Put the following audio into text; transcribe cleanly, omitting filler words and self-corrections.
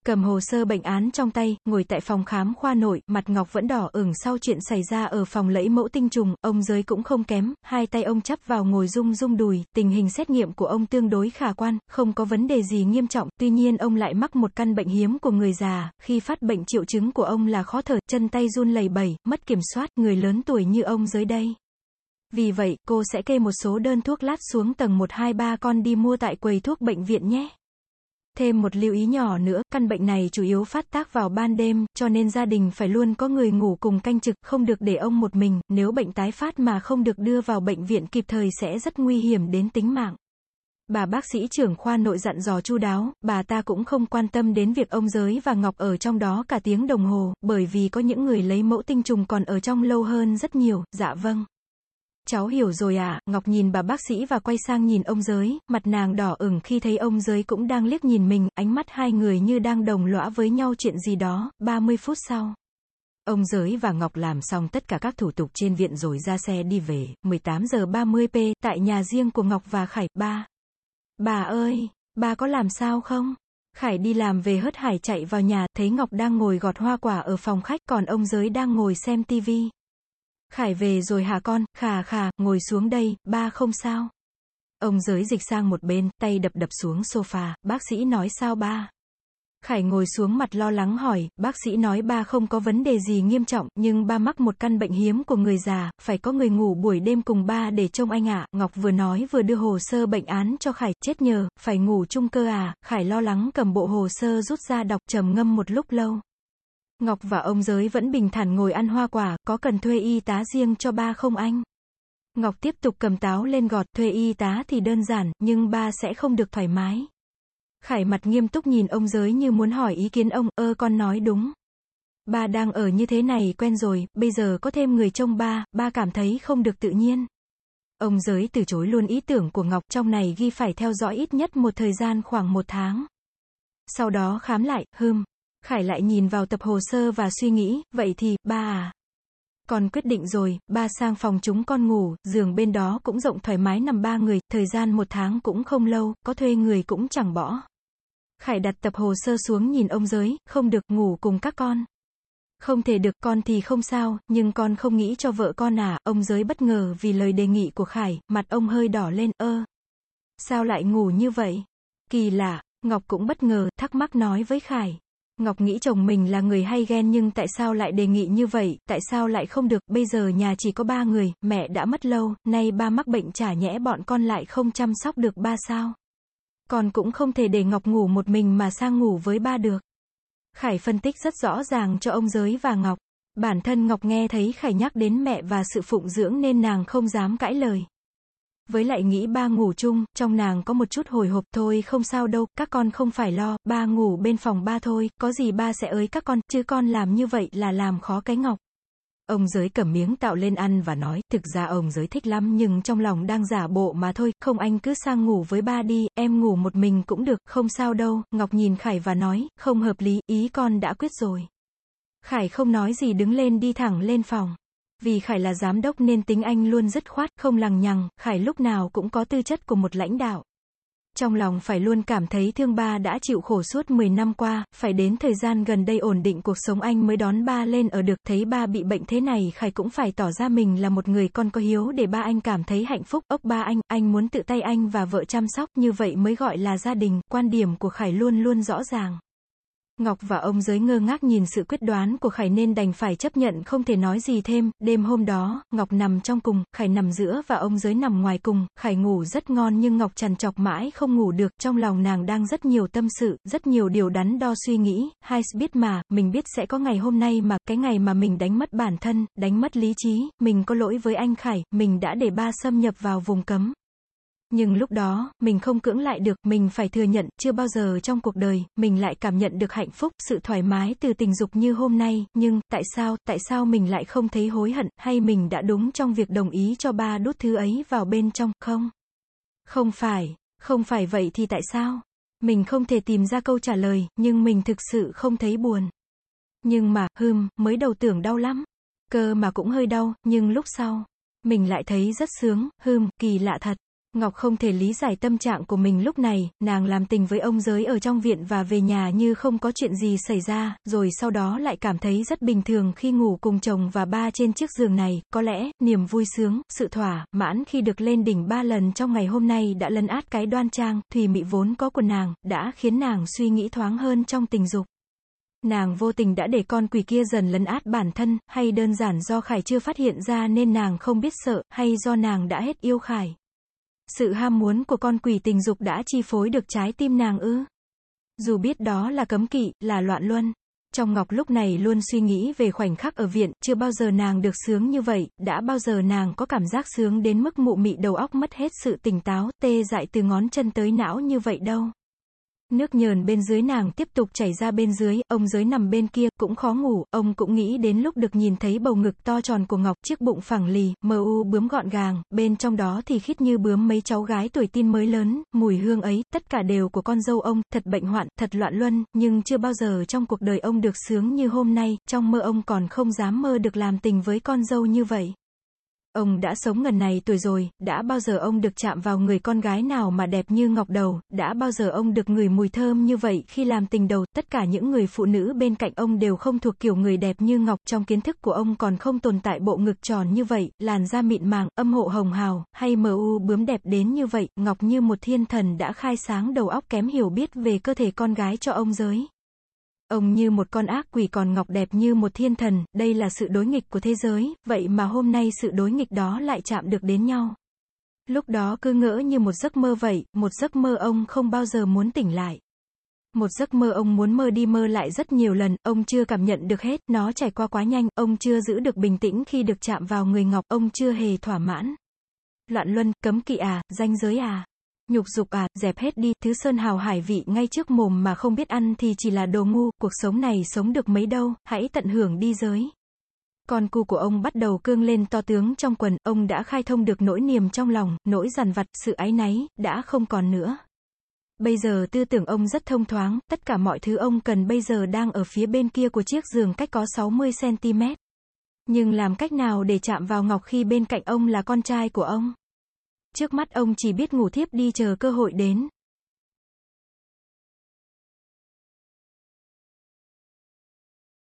cầm hồ sơ bệnh án trong tay, ngồi tại phòng khám khoa nội, mặt Ngọc vẫn đỏ ửng sau chuyện xảy ra ở phòng lấy mẫu tinh trùng, ông Giới cũng không kém, hai tay ông chắp vào ngồi rung rung đùi, tình hình xét nghiệm của ông tương đối khả quan, không có vấn đề gì nghiêm trọng, tuy nhiên ông lại mắc một căn bệnh hiếm của người già, khi phát bệnh triệu chứng của ông là khó thở, chân tay run lẩy bẩy, mất kiểm soát, người lớn tuổi như ông Giới đây. Vì vậy, cô sẽ kê một số đơn thuốc lát xuống tầng 123 con đi mua tại quầy thuốc bệnh viện nhé. Thêm một lưu ý nhỏ nữa, căn bệnh này chủ yếu phát tác vào ban đêm, cho nên gia đình phải luôn có người ngủ cùng canh trực, không được để ông một mình, nếu bệnh tái phát mà không được đưa vào bệnh viện kịp thời sẽ rất nguy hiểm đến tính mạng. Bà bác sĩ trưởng khoa nội dặn dò chu đáo, bà ta cũng không quan tâm đến việc ông Giới và Ngọc ở trong đó cả tiếng đồng hồ, bởi vì có những người lấy mẫu tinh trùng còn ở trong lâu hơn rất nhiều. Dạ vâng. Cháu hiểu rồi ạ. Ngọc nhìn bà bác sĩ và quay sang nhìn ông Giới, mặt nàng đỏ ửng khi thấy ông Giới cũng đang liếc nhìn mình, ánh mắt hai người như đang đồng lõa với nhau chuyện gì đó. 30 phút sau, ông Giới và Ngọc làm xong tất cả các thủ tục trên viện rồi ra xe đi về. 18 giờ 30 p, tại nhà riêng của Ngọc và Khải. Bà ơi, bà có làm sao không? Khải đi làm về hớt hải chạy vào nhà, thấy Ngọc đang ngồi gọt hoa quả ở phòng khách, còn ông Giới đang ngồi xem tivi. Khải về rồi hả con? Khà, ngồi xuống đây, ba không sao. Ông Giới dịch sang một bên, tay đập đập xuống sofa, bác sĩ nói sao ba? Khải ngồi xuống mặt lo lắng hỏi, bác sĩ nói ba không có vấn đề gì nghiêm trọng, nhưng ba mắc một căn bệnh hiếm của người già, phải có người ngủ buổi đêm cùng ba để trông anh ạ. Ngọc vừa nói vừa đưa hồ sơ bệnh án cho Khải, chết nhờ, phải ngủ chung cơ à? Khải lo lắng cầm bộ hồ sơ rút ra đọc, trầm ngâm một lúc lâu. Ngọc và ông Giới vẫn bình thản ngồi ăn hoa quả, có cần thuê y tá riêng cho ba không anh? Ngọc tiếp tục cầm táo lên gọt, thuê y tá thì đơn giản, nhưng ba sẽ không được thoải mái. Khải mặt nghiêm túc nhìn ông Giới như muốn hỏi ý kiến ông, con nói đúng. Ba đang ở như thế này quen rồi, bây giờ có thêm người trông ba cảm thấy không được tự nhiên. Ông Giới từ chối luôn ý tưởng của Ngọc, trong này ghi phải theo dõi ít nhất một thời gian khoảng 1 tháng. Sau đó khám lại, Khải lại nhìn vào tập hồ sơ và suy nghĩ, vậy thì, ba à? Con quyết định rồi, ba sang phòng chúng con ngủ, giường bên đó cũng rộng thoải mái nằm 3 người, thời gian 1 tháng cũng không lâu, có thuê người cũng chẳng bỏ. Khải đặt tập hồ sơ xuống nhìn ông Giới, không được, ngủ cùng các con. Không thể được, con thì không sao, nhưng con không nghĩ cho vợ con à? Ông Giới bất ngờ vì lời đề nghị của Khải, mặt ông hơi đỏ lên, sao lại ngủ như vậy? Kỳ lạ. Ngọc cũng bất ngờ, thắc mắc nói với Khải. Ngọc nghĩ chồng mình là người hay ghen nhưng tại sao lại đề nghị như vậy, tại sao lại không được, bây giờ nhà chỉ có 3 người, mẹ đã mất lâu, nay ba mắc bệnh chả nhẽ bọn con lại không chăm sóc được ba sao? Con cũng không thể để Ngọc ngủ một mình mà sang ngủ với ba được. Khải phân tích rất rõ ràng cho ông Giới và Ngọc. Bản thân Ngọc nghe thấy Khải nhắc đến mẹ và sự phụng dưỡng nên nàng không dám cãi lời. Với lại nghĩ ba ngủ chung, trong nàng có một chút hồi hộp, thôi không sao đâu, các con không phải lo, ba ngủ bên phòng ba thôi, có gì ba sẽ ới các con, chứ con làm như vậy là làm khó cái Ngọc. Ông Giới cầm miếng tạo lên ăn và nói, thực ra ông Giới thích lắm nhưng trong lòng đang giả bộ mà thôi, không anh cứ sang ngủ với ba đi, em ngủ một mình cũng được, không sao đâu. Ngọc nhìn Khải và nói, không hợp lý, ý con đã quyết rồi. Khải không nói gì đứng lên đi thẳng lên phòng. Vì Khải là giám đốc nên tính anh luôn dứt khoát, không lằng nhằng, Khải lúc nào cũng có tư chất của một lãnh đạo. Trong lòng phải luôn cảm thấy thương ba đã chịu khổ suốt 10 năm qua, phải đến thời gian gần đây ổn định cuộc sống anh mới đón ba lên ở được, thấy ba bị bệnh thế này Khải cũng phải tỏ ra mình là một người con có hiếu để ba anh cảm thấy hạnh phúc, ba anh muốn tự tay anh và vợ chăm sóc, như vậy mới gọi là gia đình, quan điểm của Khải luôn luôn rõ ràng. Ngọc và ông Giới ngơ ngác nhìn sự quyết đoán của Khải nên đành phải chấp nhận không thể nói gì thêm. Đêm hôm đó, Ngọc nằm trong cùng, Khải nằm giữa và ông Giới nằm ngoài cùng. Khải ngủ rất ngon nhưng Ngọc trằn trọc mãi không ngủ được, trong lòng nàng đang rất nhiều tâm sự, rất nhiều điều đắn đo suy nghĩ. Hai biết mà, mình biết sẽ có ngày hôm nay mà, cái ngày mà mình đánh mất bản thân, đánh mất lý trí, mình có lỗi với anh Khải, mình đã để ba xâm nhập vào vùng cấm. Nhưng lúc đó, mình không cưỡng lại được, mình phải thừa nhận, chưa bao giờ trong cuộc đời, mình lại cảm nhận được hạnh phúc, sự thoải mái từ tình dục như hôm nay, nhưng, tại sao mình lại không thấy hối hận, hay mình đã đúng trong việc đồng ý cho ba đút thứ ấy vào bên trong, không phải vậy thì tại sao? Mình không thể tìm ra câu trả lời, nhưng mình thực sự không thấy buồn. Nhưng mà, mới đầu tưởng đau lắm. Cơ mà cũng hơi đau, nhưng lúc sau, mình lại thấy rất sướng, kỳ lạ thật. Ngọc không thể lý giải tâm trạng của mình lúc này, nàng làm tình với ông Giới ở trong viện và về nhà như không có chuyện gì xảy ra, rồi sau đó lại cảm thấy rất bình thường khi ngủ cùng chồng và ba trên chiếc giường này, có lẽ, niềm vui sướng, sự thỏa mãn khi được lên đỉnh 3 lần trong ngày hôm nay đã lấn át cái đoan trang, thùy mị vốn có của nàng, đã khiến nàng suy nghĩ thoáng hơn trong tình dục. Nàng vô tình đã để con quỷ kia dần lấn át bản thân, hay đơn giản do Khải chưa phát hiện ra nên nàng không biết sợ, hay do nàng đã hết yêu Khải. Sự ham muốn của con quỷ tình dục đã chi phối được trái tim nàng ư? Dù biết đó là cấm kỵ, là loạn luân. Trong Ngọc lúc này luôn suy nghĩ về khoảnh khắc ở viện, chưa bao giờ nàng được sướng như vậy, đã bao giờ nàng có cảm giác sướng đến mức mụ mị đầu óc mất hết sự tỉnh táo, tê dại từ ngón chân tới não như vậy đâu. Nước nhờn bên dưới nàng tiếp tục chảy ra bên dưới, ông Giới nằm bên kia, cũng khó ngủ, ông cũng nghĩ đến lúc được nhìn thấy bầu ngực to tròn của Ngọc, chiếc bụng phẳng lì, mờ u bướm gọn gàng, bên trong đó thì khít như bướm mấy cháu gái tuổi tin mới lớn, mùi hương ấy, tất cả đều của con dâu ông, thật bệnh hoạn, thật loạn luân, nhưng chưa bao giờ trong cuộc đời ông được sướng như hôm nay, trong mơ ông còn không dám mơ được làm tình với con dâu như vậy. Ông đã sống ngần này tuổi rồi, đã bao giờ ông được chạm vào người con gái nào mà đẹp như Ngọc đầu, đã bao giờ ông được ngửi mùi thơm như vậy khi làm tình đầu, tất cả những người phụ nữ bên cạnh ông đều không thuộc kiểu người đẹp như Ngọc, trong kiến thức của ông còn không tồn tại bộ ngực tròn như vậy, làn da mịn màng, âm hộ hồng hào, hay mờ u bướm đẹp đến như vậy, Ngọc như một thiên thần đã khai sáng đầu óc kém hiểu biết về cơ thể con gái cho ông Giới. Ông như một con ác quỷ còn Ngọc đẹp như một thiên thần, đây là sự đối nghịch của thế giới, vậy mà hôm nay sự đối nghịch đó lại chạm được đến nhau. Lúc đó cứ ngỡ như một giấc mơ vậy, một giấc mơ ông không bao giờ muốn tỉnh lại. Một giấc mơ ông muốn mơ đi mơ lại rất nhiều lần, ông chưa cảm nhận được hết, nó trải qua quá nhanh, ông chưa giữ được bình tĩnh khi được chạm vào người Ngọc, ông chưa hề thỏa mãn. Loạn luân, cấm kỵ à, ranh giới à. Nhục dục à, dẹp hết đi, thứ sơn hào hải vị ngay trước mồm mà không biết ăn thì chỉ là đồ ngu, cuộc sống này sống được mấy đâu, hãy tận hưởng đi giới. Con cu của ông bắt đầu cương lên to tướng trong quần, ông đã khai thông được nỗi niềm trong lòng, nỗi dằn vặt, sự áy náy, đã không còn nữa. Bây giờ tư tưởng ông rất thông thoáng, tất cả mọi thứ ông cần bây giờ đang ở phía bên kia của chiếc giường cách có 60 cm. Nhưng làm cách nào để chạm vào Ngọc khi bên cạnh ông là con trai của ông? Trước mắt ông chỉ biết ngủ thiếp đi chờ cơ hội đến.